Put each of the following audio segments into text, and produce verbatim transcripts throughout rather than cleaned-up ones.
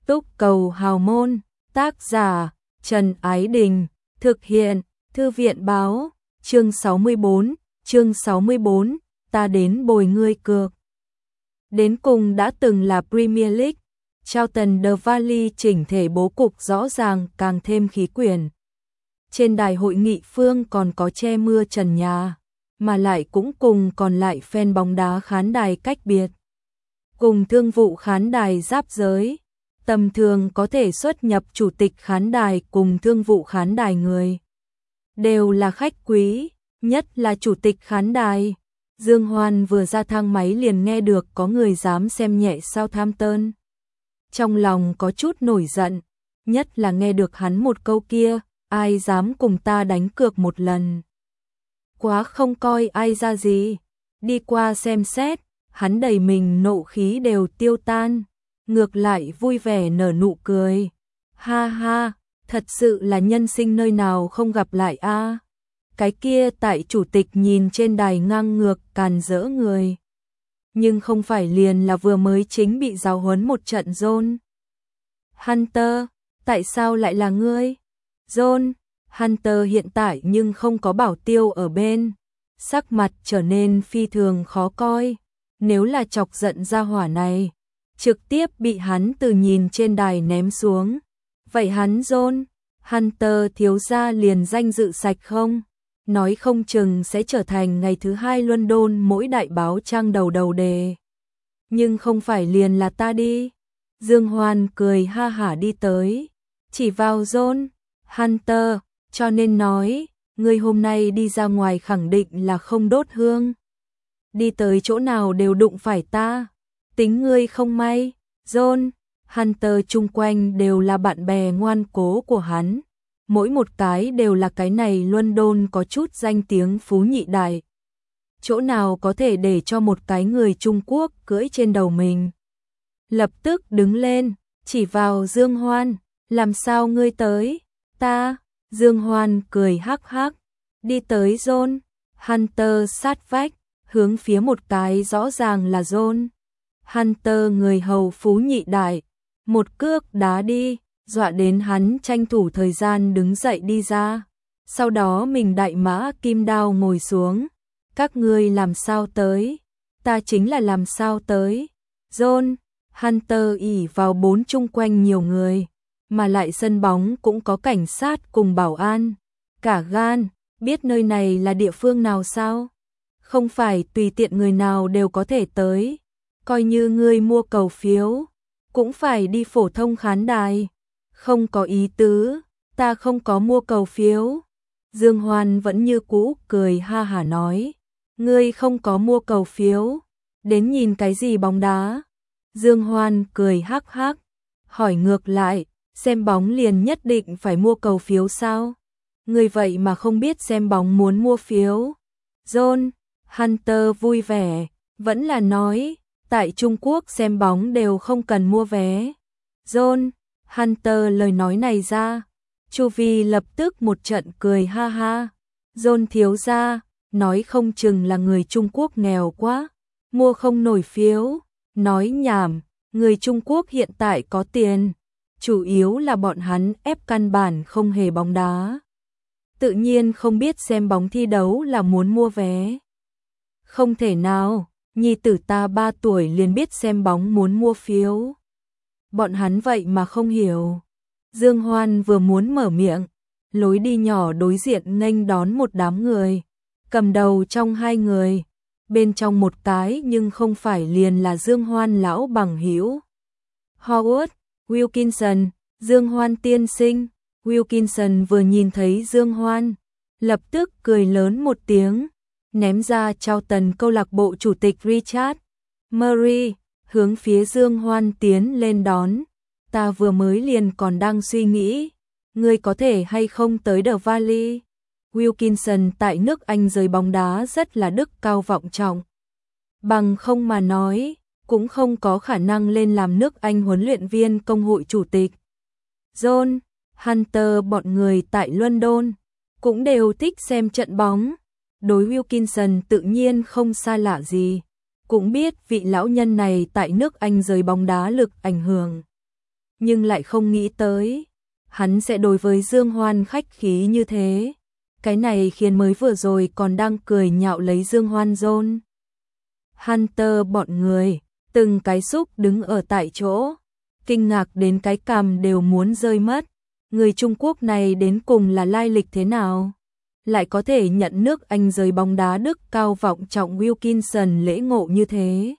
Túc cầu hào môn, tác giả Trần Ái Đình, thực hiện Thư viện báo, chương sáu mươi bốn, chương sáu mươi bốn, ta đến bồi ngươi cược. Đến cùng đã từng là Premier League, Charlton The Valley chỉnh thể bố cục rõ ràng càng thêm khí quyển. Trên đài hội nghị phương còn có che mưa trần nhà, mà lại cũng cùng còn lại fan bóng đá khán đài cách biệt. Cùng thương vụ khán đài giáp giới, tầm thường có thể xuất nhập chủ tịch khán đài cùng thương vụ khán đài người. Đều là khách quý, nhất là chủ tịch khán đài. Dương Hoan vừa ra thang máy liền nghe được có người dám xem nhẹ Southampton. Trong lòng có chút nổi giận, nhất là nghe được hắn một câu kia, ai dám cùng ta đánh cược một lần. Quá không coi ai ra gì, đi qua xem xét, hắn đầy mình nộ khí đều tiêu tan, ngược lại vui vẻ nở nụ cười. Ha ha, thật sự là nhân sinh nơi nào không gặp lại a. À. Cái kia tại chủ tịch nhìn trên đài ngang ngược càn rỡ người. Nhưng không phải liền là vừa mới chính bị giáo huấn một trận John. Hunter, tại sao lại là ngươi? John, Hunter hiện tại nhưng không có bảo tiêu ở bên. Sắc mặt trở nên phi thường khó coi. Nếu là chọc giận ra hỏa này, trực tiếp bị hắn từ nhìn trên đài ném xuống. Vậy hắn John, Hunter thiếu gia liền danh dự sạch không? Nói không chừng sẽ trở thành ngày thứ hai London mỗi đại báo trang đầu đầu đề. Nhưng không phải liền là ta đi. Dương Hoan cười ha hả đi tới, chỉ vào John, Hunter, cho nên nói, ngươi hôm nay đi ra ngoài khẳng định là không đốt hương. Đi tới chỗ nào đều đụng phải ta, tính ngươi không may. John, Hunter chung quanh đều là bạn bè ngoan cố của hắn. Mỗi một cái đều là cái này London có chút danh tiếng phú nhị đại. Chỗ nào có thể để cho một cái người Trung Quốc cưỡi trên đầu mình. Lập tức đứng lên, chỉ vào Dương Hoan, làm sao ngươi tới? Ta, Dương Hoan cười hắc hắc, đi tới John, Hunter sát vách, hướng phía một cái rõ ràng là John. Hunter người hầu phú nhị đại, một cước đá đi. Dọa đến hắn tranh thủ thời gian đứng dậy đi ra. Sau đó mình đại mã kim đao ngồi xuống. Các ngươi làm sao tới? Ta chính là làm sao tới? John, Hunter ỉ vào bốn chung quanh nhiều người. Mà lại sân bóng cũng có cảnh sát cùng bảo an. Cả gan, biết nơi này là địa phương nào sao? Không phải tùy tiện người nào đều có thể tới. Coi như ngươi mua cầu phiếu, cũng phải đi phổ thông khán đài. Không có ý tứ, ta không có mua cầu phiếu. Dương Hoan vẫn như cũ cười ha hả nói. Ngươi không có mua cầu phiếu, đến nhìn cái gì bóng đá? Dương Hoan cười hắc hắc, hỏi ngược lại, xem bóng liền nhất định phải mua cầu phiếu sao? Ngươi vậy mà không biết xem bóng muốn mua phiếu. John, Hunter vui vẻ, vẫn là nói, tại Trung Quốc xem bóng đều không cần mua vé. John, Hunter lời nói này ra, Chu Vi lập tức một trận cười ha ha. John thiếu gia, nói không chừng là người Trung Quốc nghèo quá, mua không nổi phiếu. Nói nhảm, người Trung Quốc hiện tại có tiền, chủ yếu là bọn hắn ép căn bản không hề bóng đá. Tự nhiên không biết xem bóng thi đấu là muốn mua vé. Không thể nào, nhi tử ta ba tuổi liền biết xem bóng muốn mua phiếu. Bọn hắn vậy mà không hiểu. Dương Hoan vừa muốn mở miệng, lối đi nhỏ đối diện nghênh đón một đám người. Cầm đầu trong hai người, bên trong một cái nhưng không phải liền là Dương Hoan lão bằng hữu. Howard, Wilkinson, Dương Hoan tiên sinh. Wilkinson vừa nhìn thấy Dương Hoan, lập tức cười lớn một tiếng, ném ra trao tần câu lạc bộ chủ tịch Richard Murray. Hướng phía Dương Hoan tiến lên đón. Ta vừa mới liền còn đang suy nghĩ, ngươi có thể hay không tới The Valley. Wilkinson tại nước Anh rời bóng đá rất là đức cao vọng trọng. Bằng không mà nói, cũng không có khả năng lên làm nước Anh huấn luyện viên công hội chủ tịch. John, Hunter bọn người tại London cũng đều thích xem trận bóng. Đối Wilkinson tự nhiên không xa lạ gì. Cũng biết vị lão nhân này tại nước Anh giới bóng đá lực ảnh hưởng. nhưng lại không nghĩ tới hắn sẽ đối với Dương Hoan khách khí như thế. Cái này khiến mới vừa rồi còn đang cười nhạo lấy Dương Hoan John Hunter bọn người, từng cái xúc đứng ở tại chỗ, kinh ngạc đến cái cằm đều muốn rơi mất. Người Trung Quốc này đến cùng là lai lịch thế nào? Lại có thể nhận nước Anh giới bóng đá Đức cao vọng trọng Wilkinson lễ ngộ như thế.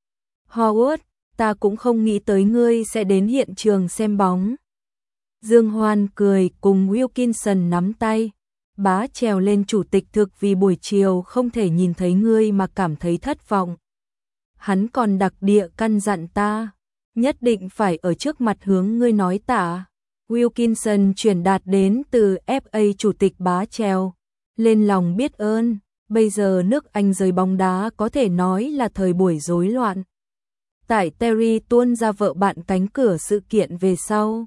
Howard, ta cũng không nghĩ tới ngươi sẽ đến hiện trường xem bóng. Dương Hoan cười cùng Wilkinson nắm tay. Bá trèo lên chủ tịch thực vì buổi chiều không thể nhìn thấy ngươi mà cảm thấy thất vọng. Hắn còn đặc địa căn dặn ta, nhất định phải ở trước mặt hướng ngươi nói tạ. Wilkinson truyền đạt đến từ ép a chủ tịch Bá trèo, lên lòng biết ơn. Bây giờ nước Anh giới bóng đá có thể nói là thời buổi rối loạn. Tại Terry tuôn ra vợ bạn cánh cửa sự kiện về sau,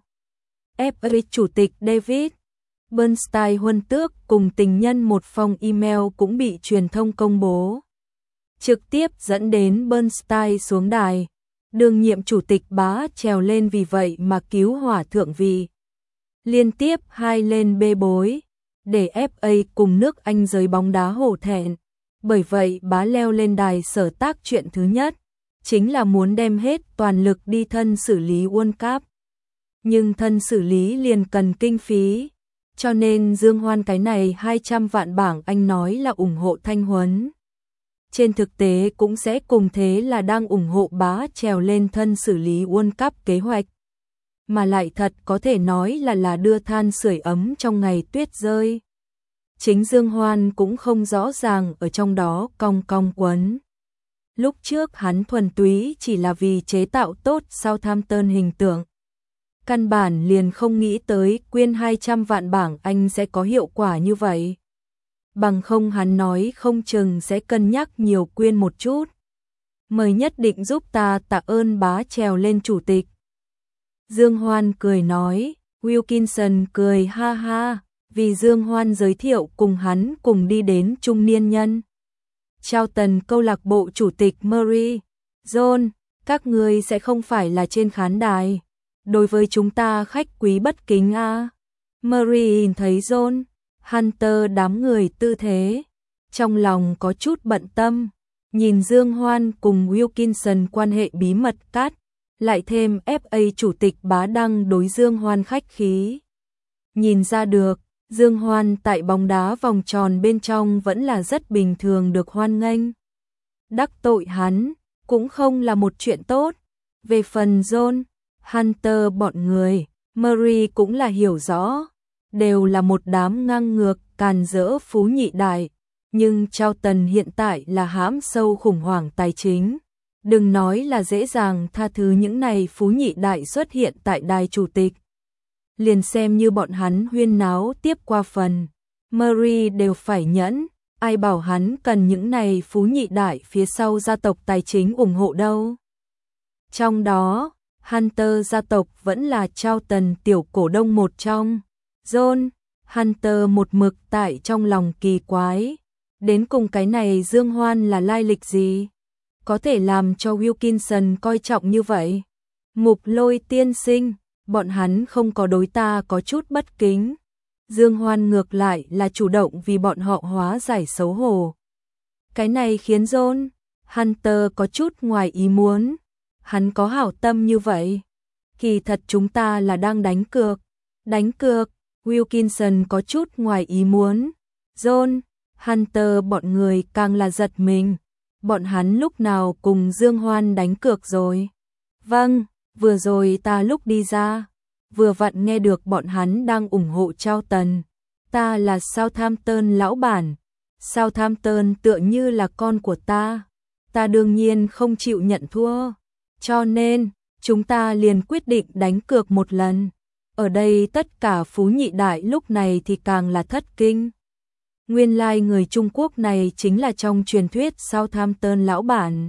ép a chủ tịch David Bernstein huân tước cùng tình nhân một phong email cũng bị truyền thông công bố, trực tiếp dẫn đến Bernstein xuống đài. Đương nhiệm chủ tịch Bá trèo lên vì vậy mà cứu hỏa thượng vị, liên tiếp hai lên bê bối, để ép a cùng nước Anh giới bóng đá hổ thẹn. Bởi vậy Bá leo lên đài sở tác chuyện thứ nhất, chính là muốn đem hết toàn lực đi thân xử lý World Cup. Nhưng thân xử lý liền cần kinh phí, cho nên Dương Hoan cái này hai trăm vạn bảng Anh nói là ủng hộ Thanh Huấn. Trên thực tế cũng sẽ cùng thế là đang ủng hộ Bá trèo lên thân xử lý World Cup kế hoạch. Mà lại thật có thể nói là là đưa than sưởi ấm trong ngày tuyết rơi. Chính Dương Hoan cũng không rõ ràng ở trong đó cong cong quấn. Lúc trước hắn thuần túy chỉ là vì chế tạo tốt Southampton hình tượng. Căn bản liền không nghĩ tới quyên hai trăm vạn bảng Anh sẽ có hiệu quả như vậy. Bằng không hắn nói không chừng sẽ cân nhắc nhiều quyên một chút. Mời nhất định giúp ta tạ ơn Bá trèo lên chủ tịch. Dương Hoan cười nói, Wilkinson cười ha ha, vì Dương Hoan giới thiệu cùng hắn cùng đi đến trung niên nhân. Trao tần câu lạc bộ chủ tịch Murray, John, các ngươi sẽ không phải là trên khán đài. Đối với chúng ta khách quý bất kính a. À. Murray thấy John Hunter đám người tư thế, trong lòng có chút bận tâm, nhìn Dương Hoan cùng Wilkinson quan hệ bí mật cát, lại thêm ép a chủ tịch Bá đăng đối Dương Hoan khách khí. Nhìn ra được, Dương Hoan tại bóng đá vòng tròn bên trong vẫn là rất bình thường được hoan nghênh. Đắc tội hắn cũng không là một chuyện tốt. Về phần John Hunter bọn người, Murray cũng là hiểu rõ, đều là một đám ngang ngược, càn rỡ phú nhị đại, nhưng Charlton hiện tại là hãm sâu khủng hoảng tài chính. Đừng nói là dễ dàng tha thứ những này phú nhị đại xuất hiện tại đài chủ tịch. Liền xem như bọn hắn huyên náo tiếp qua phần, Murray đều phải nhẫn, ai bảo hắn cần những này phú nhị đại phía sau gia tộc tài chính ủng hộ đâu. Trong đó, Hunter gia tộc vẫn là Charlton tiểu cổ đông một trong. John Hunter một mực tại trong lòng kỳ quái, đến cùng cái này Dương Hoan là lai lịch gì, có thể làm cho Wilkinson coi trọng như vậy. Mục Lôi tiên sinh, bọn hắn không có đối ta có chút bất kính. Dương Hoan ngược lại là chủ động vì bọn họ hóa giải xấu hổ. Cái này khiến John Hunter có chút ngoài ý muốn. Hắn có hảo tâm như vậy. Kỳ thật chúng ta là đang đánh cược. Đánh cược, Wilkinson có chút ngoài ý muốn. John Hunter bọn người càng là giật mình. Bọn hắn lúc nào cùng Dương Hoan đánh cược rồi? Vâng, vừa rồi ta lúc đi ra, vừa vặn nghe được bọn hắn đang ủng hộ Charlton. Ta là Southampton lão bản. Southampton tựa như là con của ta. Ta đương nhiên không chịu nhận thua. Cho nên, chúng ta liền quyết định đánh cược một lần. Ở đây tất cả phú nhị đại lúc này thì càng là thất kinh. Nguyên lai like người Trung Quốc này chính là trong truyền thuyết Southampton lão bản.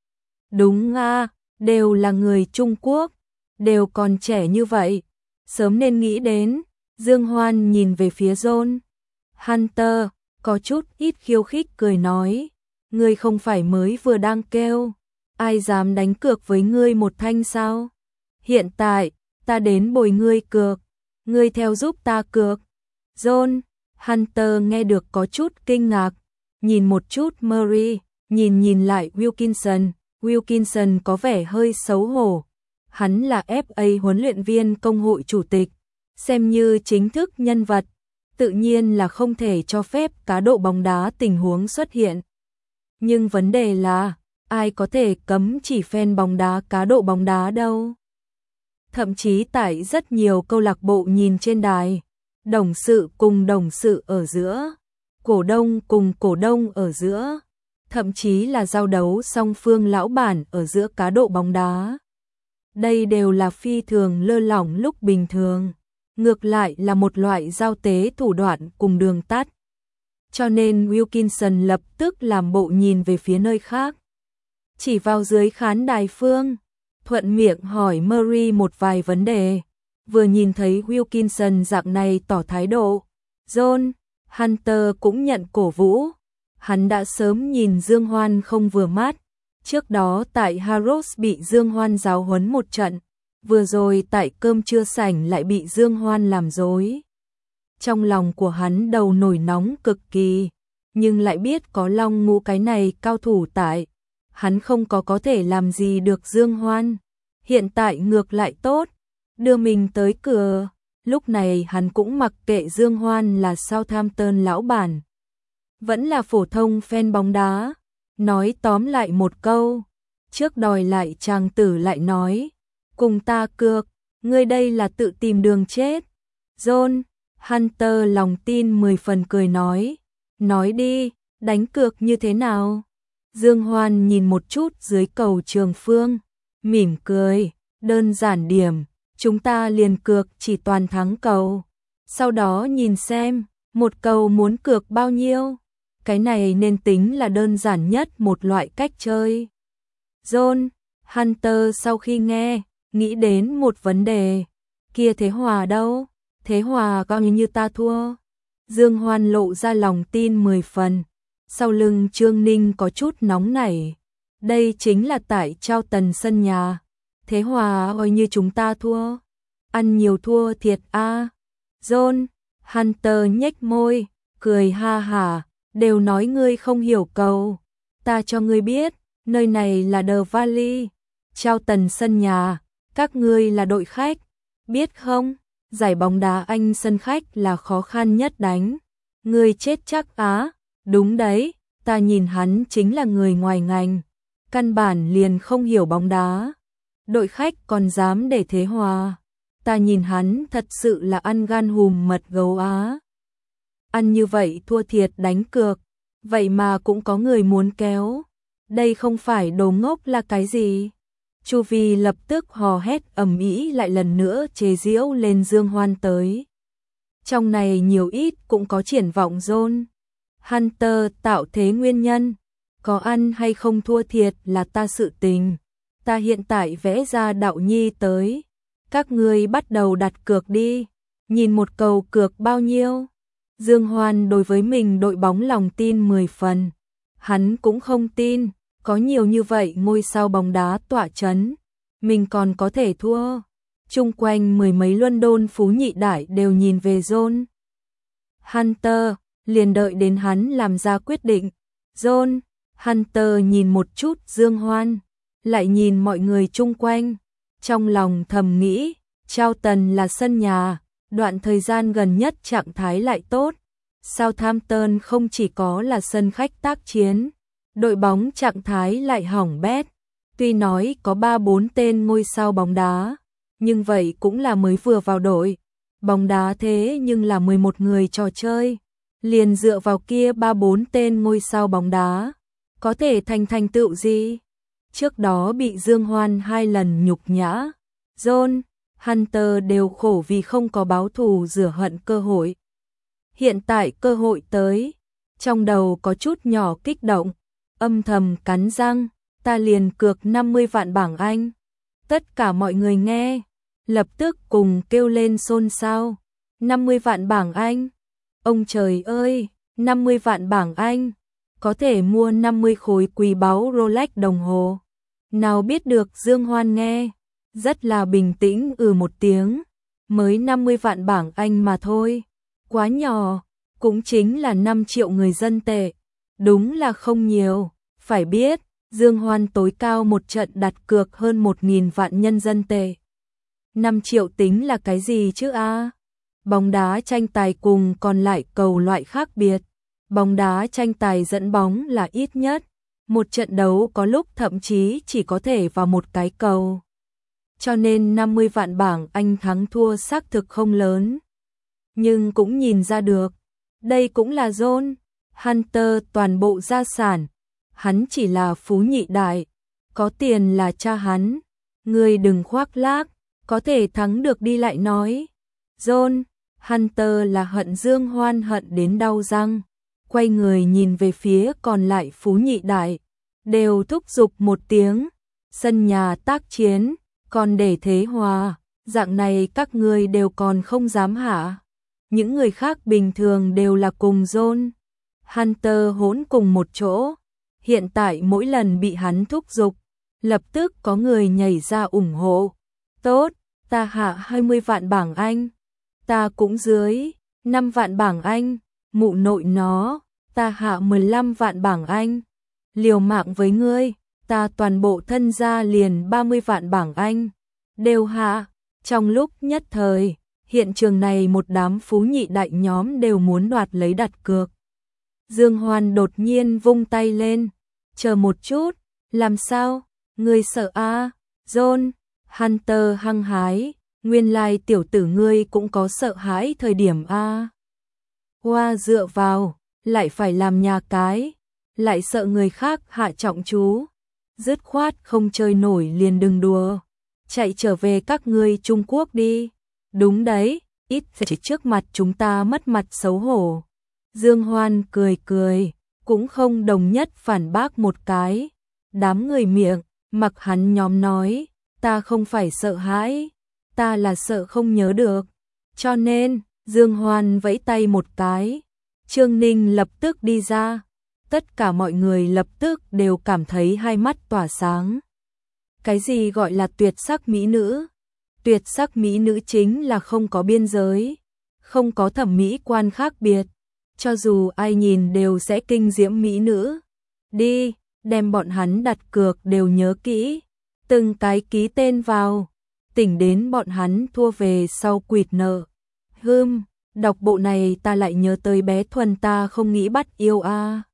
Đúng a, à, đều là người Trung Quốc, đều còn trẻ như vậy. Sớm nên nghĩ đến. Dương Hoan nhìn về phía John Hunter, có chút ít khiêu khích cười nói. Ngươi không phải mới vừa đang kêu, ai dám đánh cược với ngươi một thanh sao? Hiện tại, ta đến bồi ngươi cược, ngươi theo giúp ta cược. John, Hunter nghe được có chút kinh ngạc, nhìn một chút Murray, nhìn nhìn lại Wilkinson, Wilkinson có vẻ hơi xấu hổ. Hắn là ép a huấn luyện viên công hội chủ tịch, xem như chính thức nhân vật, tự nhiên là không thể cho phép cá độ bóng đá tình huống xuất hiện. Nhưng vấn đề là, ai có thể cấm chỉ fan bóng đá cá độ bóng đá đâu. Thậm chí tại rất nhiều câu lạc bộ nhìn trên đài, đồng sự cùng đồng sự ở giữa, cổ đông cùng cổ đông ở giữa, thậm chí là giao đấu song phương lão bản ở giữa cá độ bóng đá. Đây đều là phi thường lơ lỏng lúc bình thường, ngược lại là một loại giao tế thủ đoạn cùng đường tắt. Cho nên Wilkinson lập tức làm bộ nhìn về phía nơi khác, chỉ vào dưới khán đài phương, thuận miệng hỏi Murray một vài vấn đề. Vừa nhìn thấy Wilkinson dạng này tỏ thái độ, John, Hunter cũng nhận cổ vũ. Hắn đã sớm nhìn Dương Hoan không vừa mắt, trước đó tại Harrods bị Dương Hoan giáo huấn một trận, vừa rồi tại cơm trưa sảnh lại bị Dương Hoan làm dối. Trong lòng của hắn đầu nổi nóng cực kỳ, nhưng lại biết có Long Ngũ cái này cao thủ tại, hắn không có có thể làm gì được Dương Hoan. Hiện tại ngược lại tốt, đưa mình tới cửa. Lúc này hắn cũng mặc kệ Dương Hoan là Southampton lão bản, vẫn là phổ thông fan bóng đá. Nói tóm lại một câu, trước đòi lại chàng tử lại nói, cùng ta cược, ngươi đây là tự tìm đường chết. John, Hunter lòng tin mười phần cười nói, nói đi, đánh cược như thế nào? Dương Hoan nhìn một chút dưới cầu trường phương, mỉm cười, đơn giản điểm, chúng ta liền cược chỉ toàn thắng cầu. Sau đó nhìn xem, một cầu muốn cược bao nhiêu? Cái này nên tính là đơn giản nhất một loại cách chơi. John, Hunter sau khi nghe, nghĩ đến một vấn đề, kia thế hòa đâu? Thế hòa coi như ta thua. Dương Hoan lộ ra lòng tin mười phần, sau lưng Trương Ninh có chút nóng nảy. Đây chính là tại Charlton sân nhà, thế hòa coi như chúng ta thua, ăn nhiều thua thiệt a. À. John, Hunter nhếch môi, cười ha hả, đều nói ngươi không hiểu cầu, ta cho ngươi biết, nơi này là The Valley, Charlton sân nhà, các ngươi là đội khách, biết không? Giải bóng đá Anh sân khách là khó khăn nhất đánh. Ngươi chết chắc á? Đúng đấy, ta nhìn hắn chính là người ngoài ngành, căn bản liền không hiểu bóng đá. Đội khách còn dám để thế hòa, ta nhìn hắn thật sự là ăn gan hùm mật gấu á. Ăn như vậy thua thiệt đánh cược, vậy mà cũng có người muốn kéo. Đây không phải đồ ngốc là cái gì? Chu Vi lập tức hò hét ầm ĩ lại lần nữa chế giễu lên Dương Hoan tới. Trong này nhiều ít cũng có triển vọng John. Hunter tạo thế nguyên nhân, có ăn hay không thua thiệt là ta sự tình. Ta hiện tại vẽ ra đạo nhi tới, các ngươi bắt đầu đặt cược đi, nhìn một cầu cược bao nhiêu. Dương Hoan đối với mình đội bóng lòng tin mười phần, hắn cũng không tin, có nhiều như vậy ngôi sao bóng đá tỏa chấn, mình còn có thể thua. Chung quanh mười mấy London phú nhị đại đều nhìn về John. Hunter, liền đợi đến hắn làm ra quyết định. John, Hunter nhìn một chút Dương Hoan, lại nhìn mọi người chung quanh, trong lòng thầm nghĩ, Charlton là sân nhà, đoạn thời gian gần nhất trạng thái lại tốt. Southampton không chỉ có là sân khách tác chiến, đội bóng trạng thái lại hỏng bét. Tuy nói có ba bốn tên ngôi sao bóng đá, nhưng vậy cũng là mới vừa vào đội. Bóng đá thế nhưng là mười một người trò chơi, liền dựa vào kia ba bốn tên ngôi sao bóng đá, có thể thành thành tựu gì? Trước đó bị Dương Hoan hai lần nhục nhã, John, Hunter đều khổ vì không có báo thù rửa hận cơ hội. Hiện tại cơ hội tới, trong đầu có chút nhỏ kích động, âm thầm cắn răng, ta liền cược năm mươi vạn bảng Anh. Tất cả mọi người nghe, lập tức cùng kêu lên xôn xao. năm mươi vạn bảng Anh? Ông trời ơi, năm mươi vạn bảng Anh, có thể mua năm mươi khối quý báu Rolex đồng hồ. Nào biết được Dương Hoan nghe, rất là bình tĩnh ừ một tiếng, mới năm mươi vạn bảng Anh mà thôi, quá nhỏ, cũng chính là năm triệu người dân tệ, đúng là không nhiều, phải biết, Dương Hoan tối cao một trận đặt cược hơn một nghìn vạn nhân dân tệ. năm triệu tính là cái gì chứ a? Bóng đá tranh tài cùng còn lại cầu loại khác biệt, bóng đá tranh tài dẫn bóng là ít nhất, một trận đấu có lúc thậm chí chỉ có thể vào một cái cầu. Cho nên năm mươi vạn bảng Anh thắng thua xác thực không lớn. Nhưng cũng nhìn ra được, đây cũng là John Hunter toàn bộ gia sản, hắn chỉ là phú nhị đại, có tiền là cha hắn, ngươi đừng khoác lác, có thể thắng được đi lại nói. John Hunter là hận Dương Hoan hận đến đau răng, quay người nhìn về phía còn lại phú nhị đại, đều thúc giục một tiếng, sân nhà tác chiến, còn để thế hòa, dạng này các ngươi đều còn không dám hả? Những người khác bình thường đều là cùng John Hunter hỗn cùng một chỗ, hiện tại mỗi lần bị hắn thúc giục, lập tức có người nhảy ra ủng hộ. Tốt, ta hạ hai mươi vạn bảng Anh, ta cũng dưới năm vạn bảng Anh, mụ nội nó, ta hạ mười lăm vạn bảng Anh, liều mạng với ngươi, ta toàn bộ thân gia liền ba mươi vạn bảng Anh, đều hạ. Trong lúc nhất thời, hiện trường này một đám phú nhị đại nhóm đều muốn đoạt lấy đặt cược. Dương Hoan đột nhiên vung tay lên, chờ một chút, làm sao, ngươi sợ a? À? John Hunter hăng hái, nguyên lai tiểu tử ngươi cũng có sợ hãi thời điểm a. À? Hoa dựa vào, lại phải làm nhà cái, lại sợ người khác hạ trọng chú, dứt khoát không chơi nổi liền đừng đùa, chạy trở về các ngươi Trung Quốc đi. Đúng đấy, ít chỉ trước mặt chúng ta mất mặt xấu hổ. Dương Hoan cười cười, cũng không đồng nhất phản bác một cái. Đám người miệng, mặc hắn nhóm nói, ta không phải sợ hãi, ta là sợ không nhớ được. Cho nên, Dương Hoan vẫy tay một cái, Trương Ninh lập tức đi ra. Tất cả mọi người lập tức đều cảm thấy hai mắt tỏa sáng. Cái gì gọi là tuyệt sắc mỹ nữ? Tuyệt sắc mỹ nữ chính là không có biên giới, không có thẩm mỹ quan khác biệt, cho dù ai nhìn đều sẽ kinh diễm mỹ nữ. Đi, đem bọn hắn đặt cược đều nhớ kỹ, từng cái ký tên vào, tỉnh đến bọn hắn thua về sau quỵt nợ. Hừm, đọc bộ này ta lại nhớ tới bé Thuần ta không nghĩ bắt yêu a.